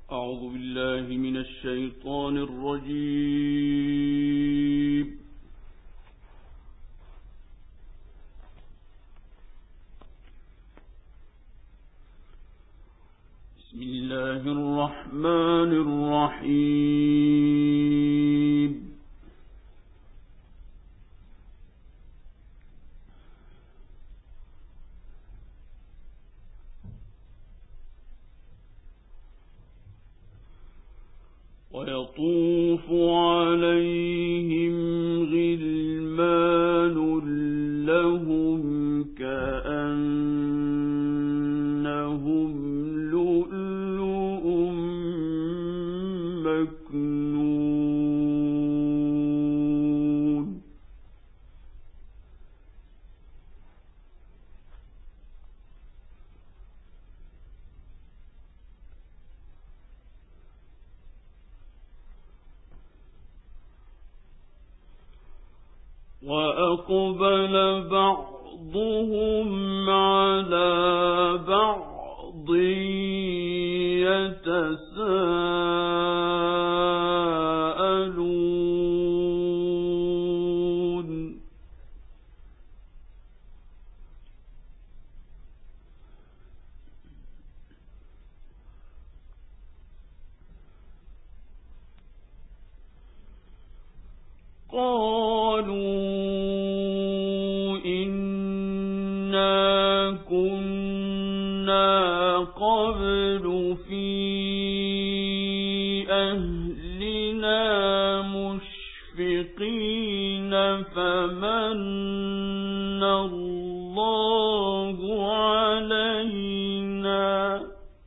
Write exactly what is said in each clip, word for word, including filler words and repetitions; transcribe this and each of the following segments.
أعوذ بالله من الشيطان الرجيم. بسم الله الرحمن الرحيم. ويطوف عليهم غلمان لهم كأنهم لؤلؤ مكنون. وأقبل بعضهم على بعض يتساءلون. قالوا إنا كنا قبل في أهلنا مشفقين فمن الله علينا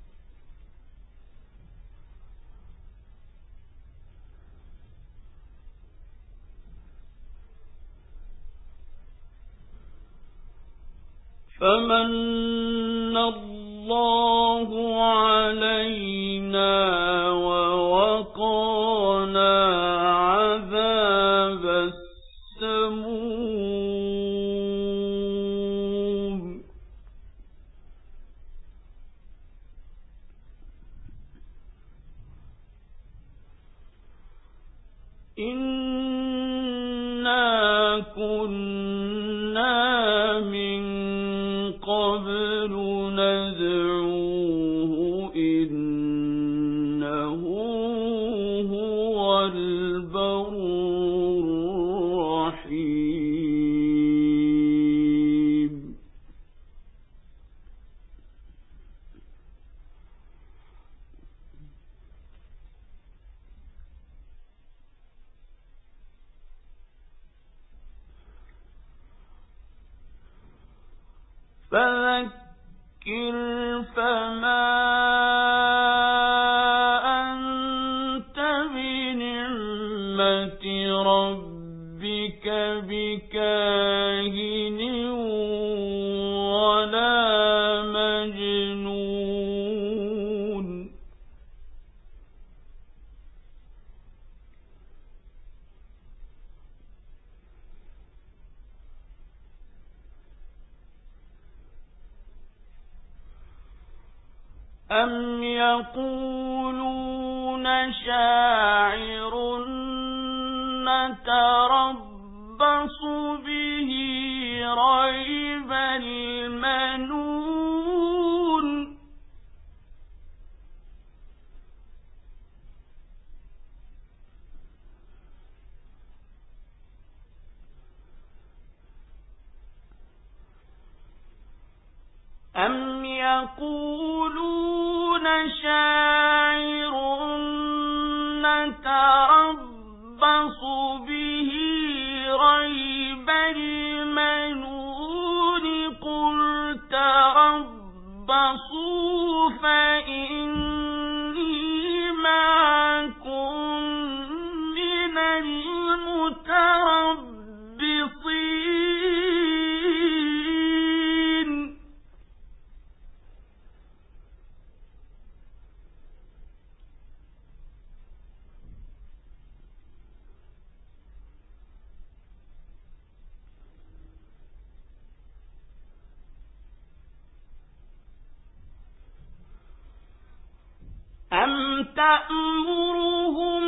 فمن الله علينا ووقانا عذاب السموم. إنا كنا من قبل ندعوه إنه هو البر الرحيم. فذكر فما أنت بنعمة ربك بكاهن ولا مجنون. أم يقولون شاعر نتربص به ريب المنون. أم يقولون شاعر نتربص به ريب المنون قل تربصوا فإني معكم من المتربصين. تأمرهم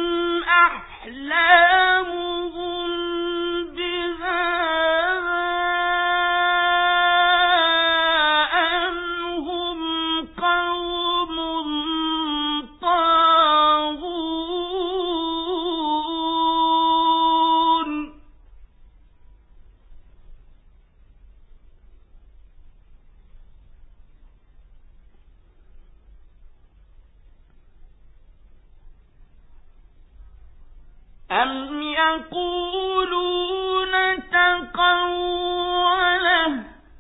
أحلامهم بهذا أم هم قوم طاغون أم يقولون تقوله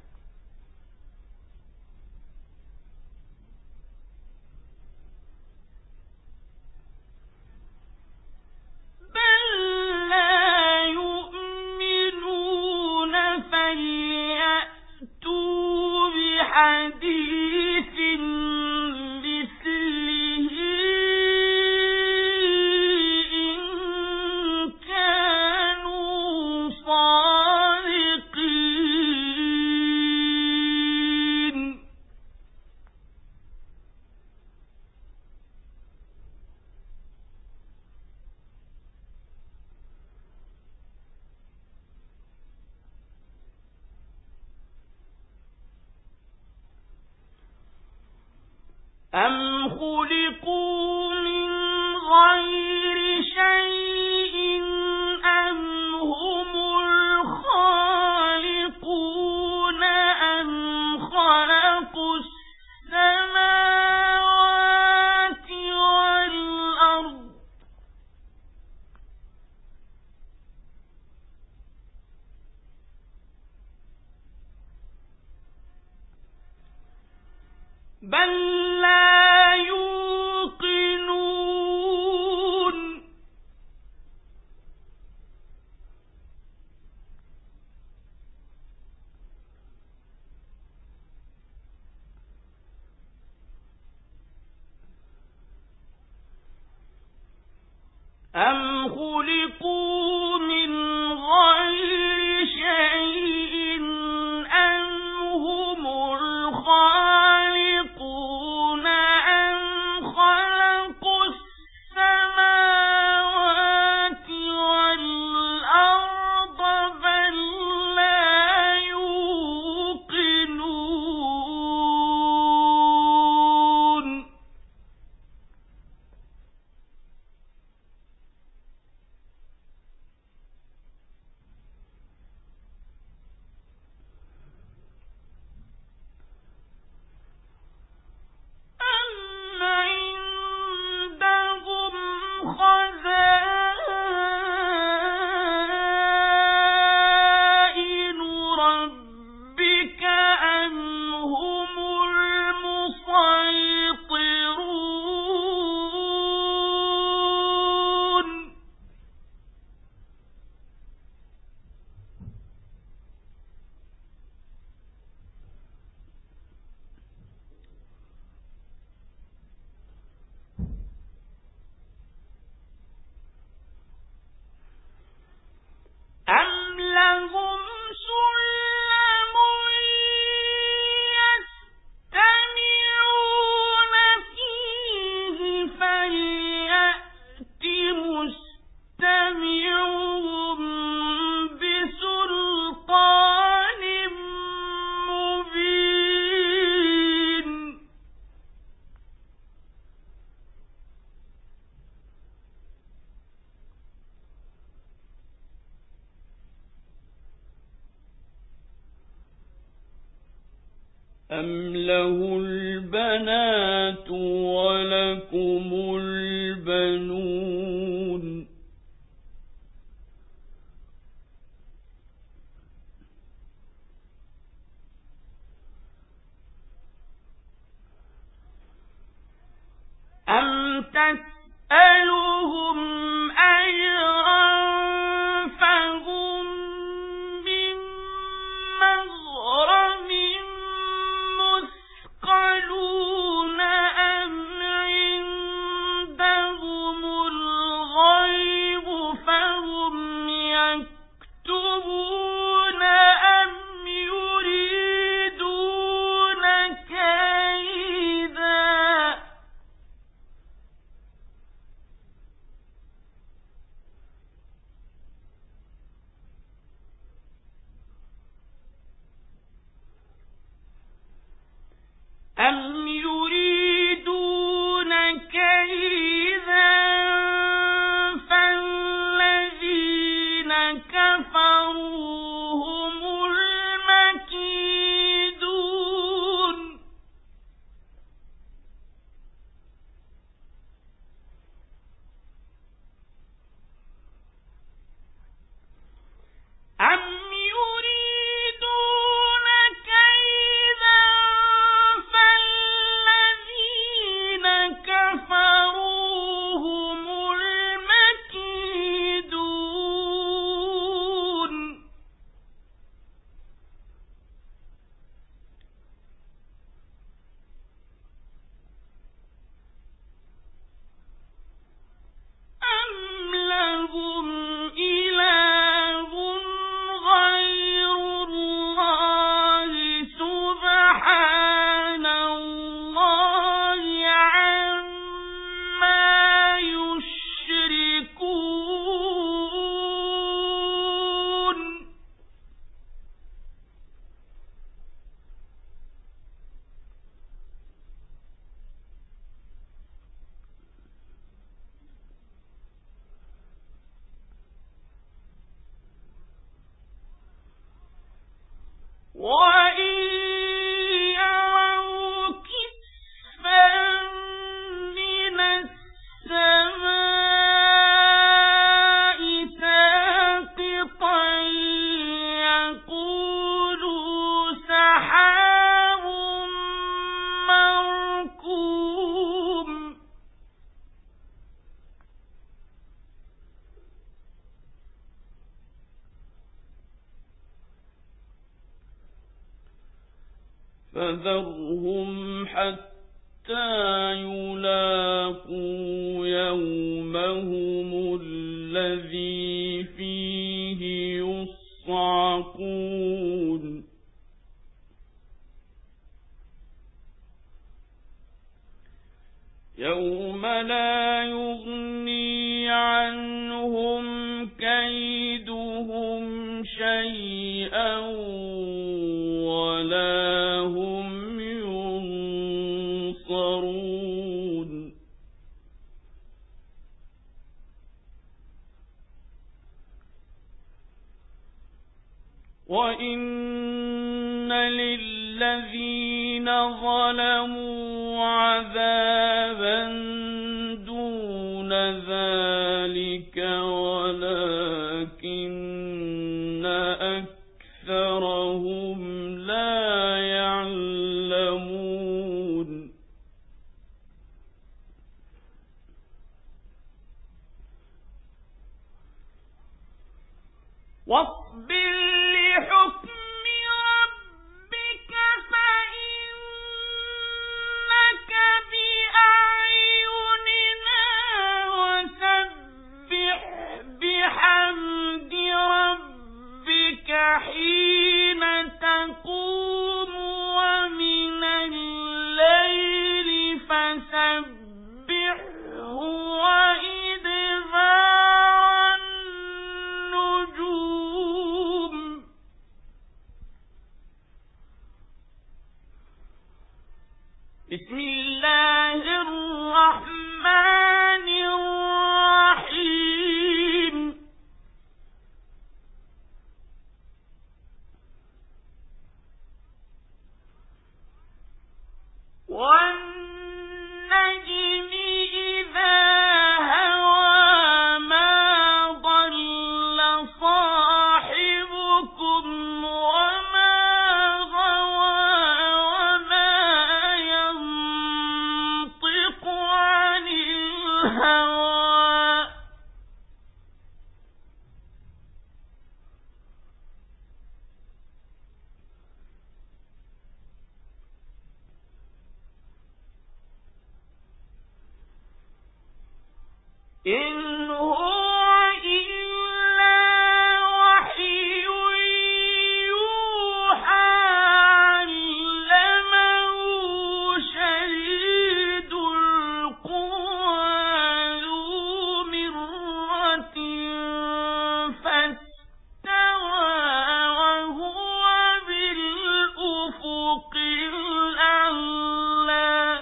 بل لا يؤمنون فليأتوا بحديث مثله إن كانوا صادقين أم خلقوا من غير شيء أم هم الخالقون أم خلقوا السماوات والأرض بل لا يوقنون أم خلقوا من غير شيء أم هم الخالقون أم خلقوا السماوات والأرض بل لا يوقنون أم عندهم خزائن ربك أم هم المسيطرون أم لهم سلم يستمعون فيه فليأت مستمعهم بسلطان مبين أم له البنات ولكم البنون أم تسألهم أجرا فهم من مغرم مثقلون أم عندهم الغيب فهم يكتبون أم يريدون كيدا فذرهم حتى يلاقوا يومهم الذي فيه يصعقون يوم لا يغني عنهم كيدهم شيئا ولا هم ينصرون وإن للذين ظلموا عذابا دون ذلك ولكن أكثرهم لا يعلمون واصبر لحكم ربك فإنك بأعيننا وسبح بحمد ربك حين تقوم ومن الليل فسبحه وإدبار النجوم بسم الله الرحمن الرحيم والنجم إذا هوى ما ضل صاحبكم وما غوى وما ينطق عن الهوى إن هو إلا وحي يوحى علمه شديد القوى ذو مرة فاستوى وهو بالأفق الأعلى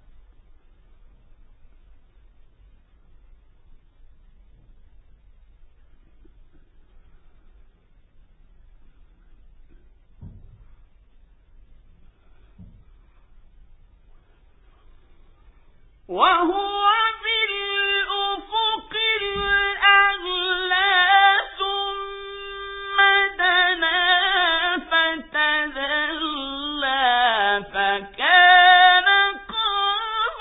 وهو بالأفق الأعلى ثم دنا فتدلى فكان قاب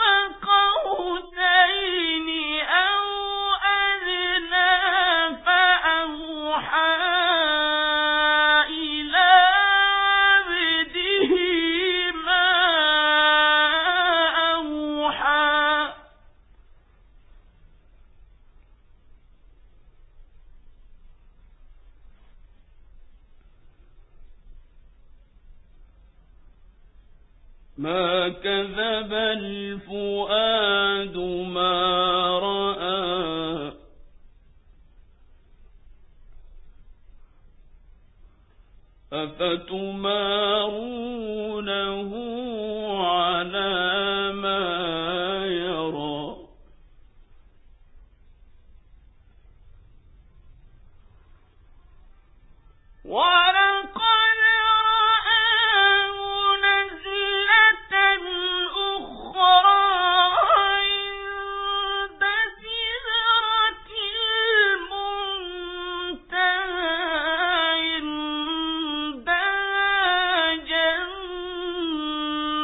قوسين أو أدنى فأوحى إلى عبده ما أوحى ما كذب الفؤاد ما رأى أفتمارونه على ما يرى ولقد رآه نزلة أخرى عند سدرة المنتهى عندها جنة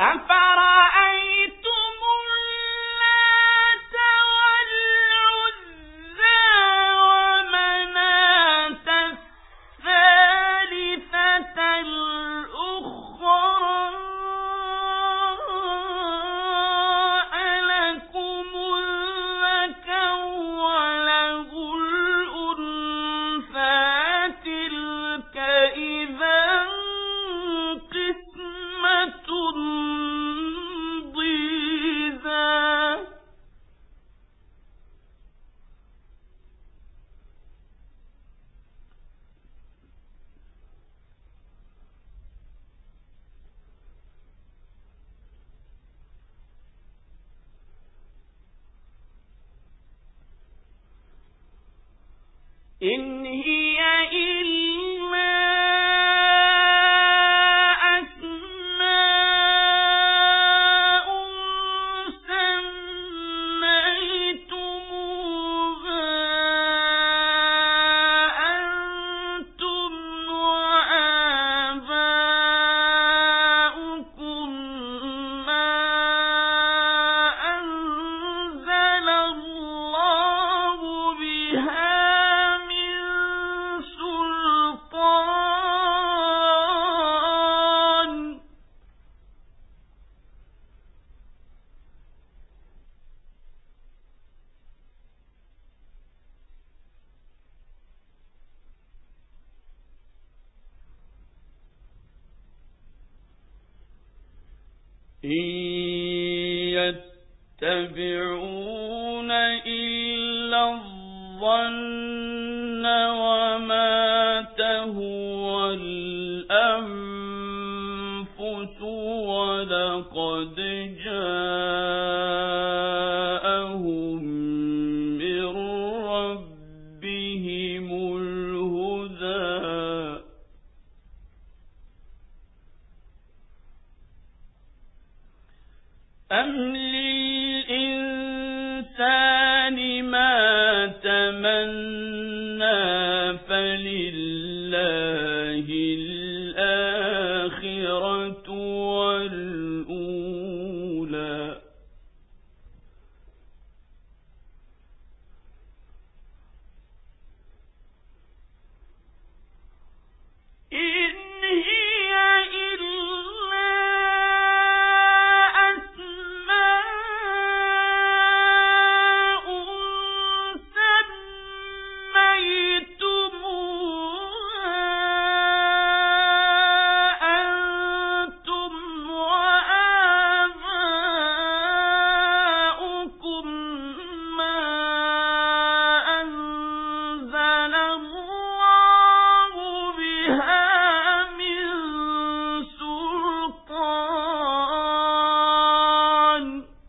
أفرأيتم اللات والعزى ومناة الثالثة الأخرى ألكم الذكر وله الأنثى تلك إذا قسمة ضيزى إن هي إلا أسماء سميتموها أنتم وآباؤكم ما أنزل الله بها إن يتبعون إلا الظن وما تهوى الأنفس ولقد جاءهم من ربهم الهدى أم للإنسان ما تمنى فلله الآخرة والأولى إن هي إلا أسماء سميتموها أنتم وآباؤكم ما أنزل الله بها من سلطان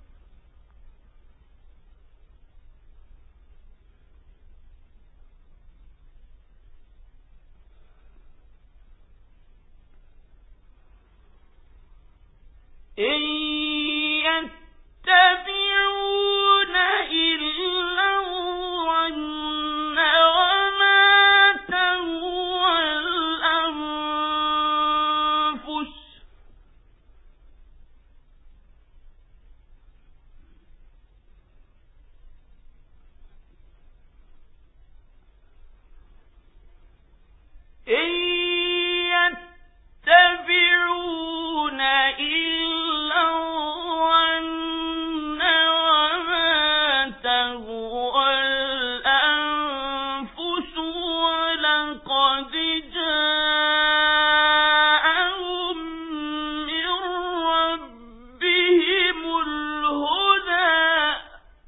إن يتبعون إلا الظن وما تهوى الأنفس إن يتبعون إلا الظن وما تهوى الأنفس ولقد جاءهم من ربهم الهدى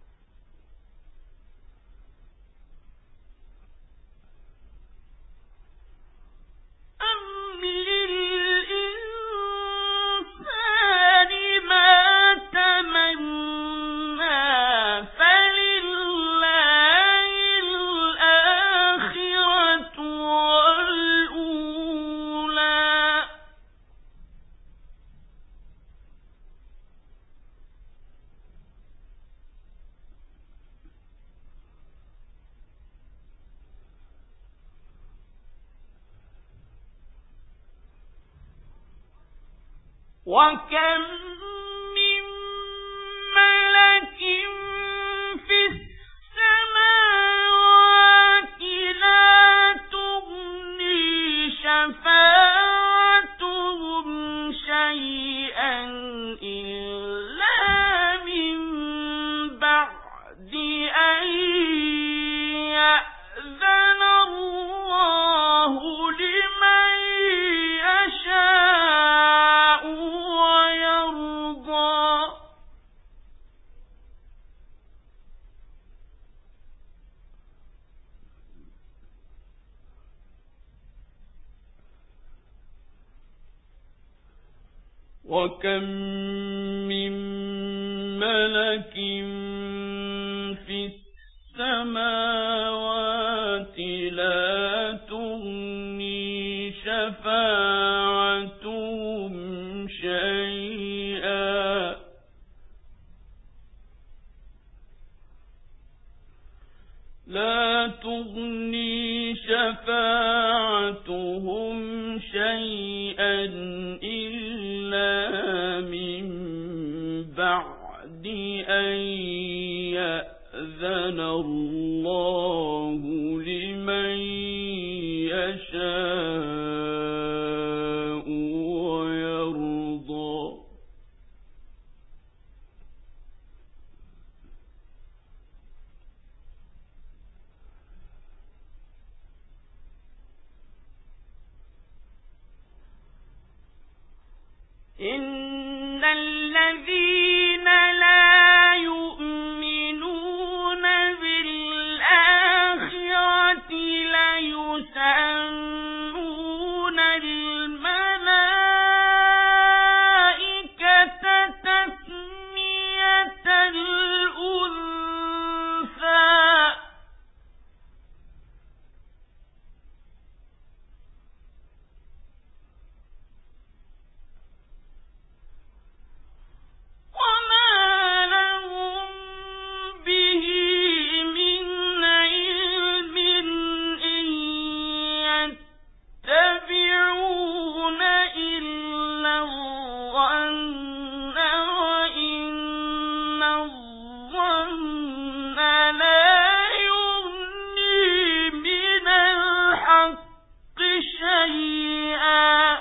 أم للإنسان ما تمنى فلله الآخرة والأولى وكم وكم من ملك في السماوات لا تغني شفاعتهم شيئا لا تغني شفاعتهم شيئا إلا من بعد أن يأذن الله لمن يشاء ويرضى. إن الذين لا يؤمنون بالآخرة ليسمون الملائكة تسمية الأنثى وما لهم به من علم إن يتبعون إلا الظن وإن الظن لا يغني من الحق شيئا.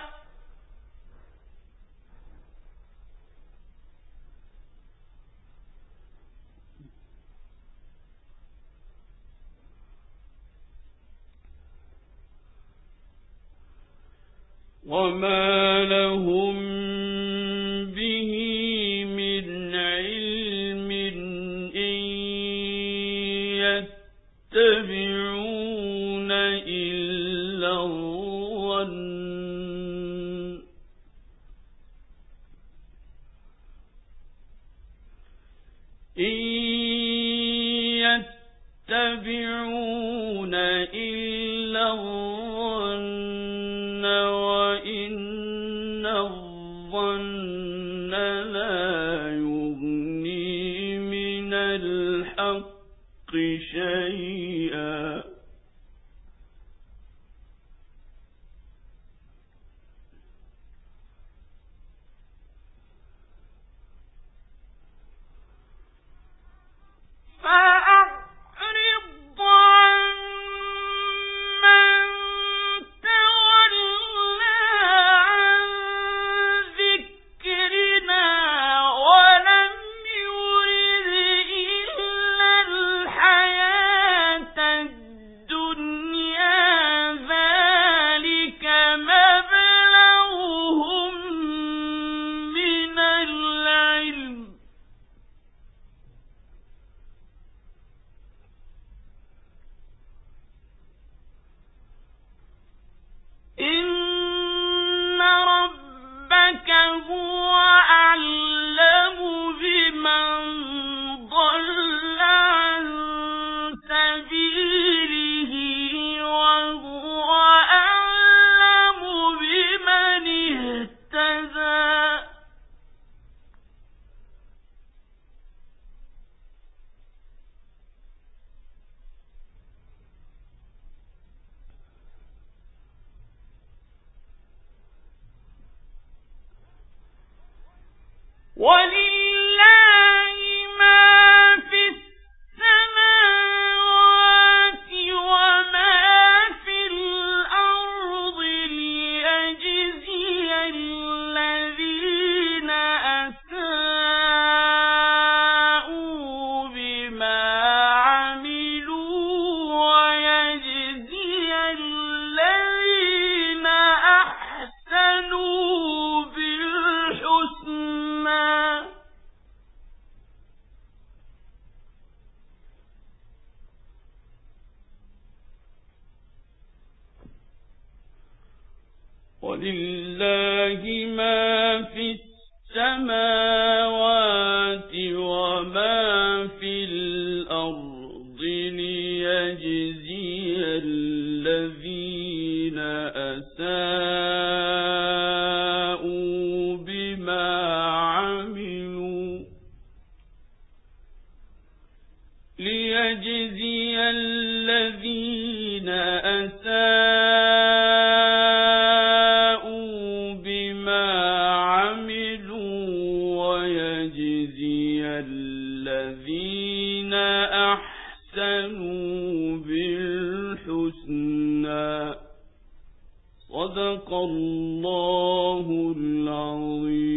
وما لهم به من علم إن يتبعون إلا الظن إن يتبعون إلا الظن وإن الظن لا يغني من الحق شيئا. فأعرض عمن تولى عن ذكرنا ولم يرد إلا الحياة الدنيا ذلك مبلغهم من العلم إن ربك هو أعلم بمن ضل عن سبيله وهو أعلم بمن اهتدى. ولله ما في السماوات وما في الأرض ليجزي الذين أساءوا بما عملوا ويجزي الذين أحسنوا بالحسنى. ولله ما في السماوات وما في الأرض ليجزي الذين أساءوا بما عملوا ليجزي الذين أساءوا بما عملوا ويجزي الذين أحسنوا بالحسنى. صدق الله العظيم.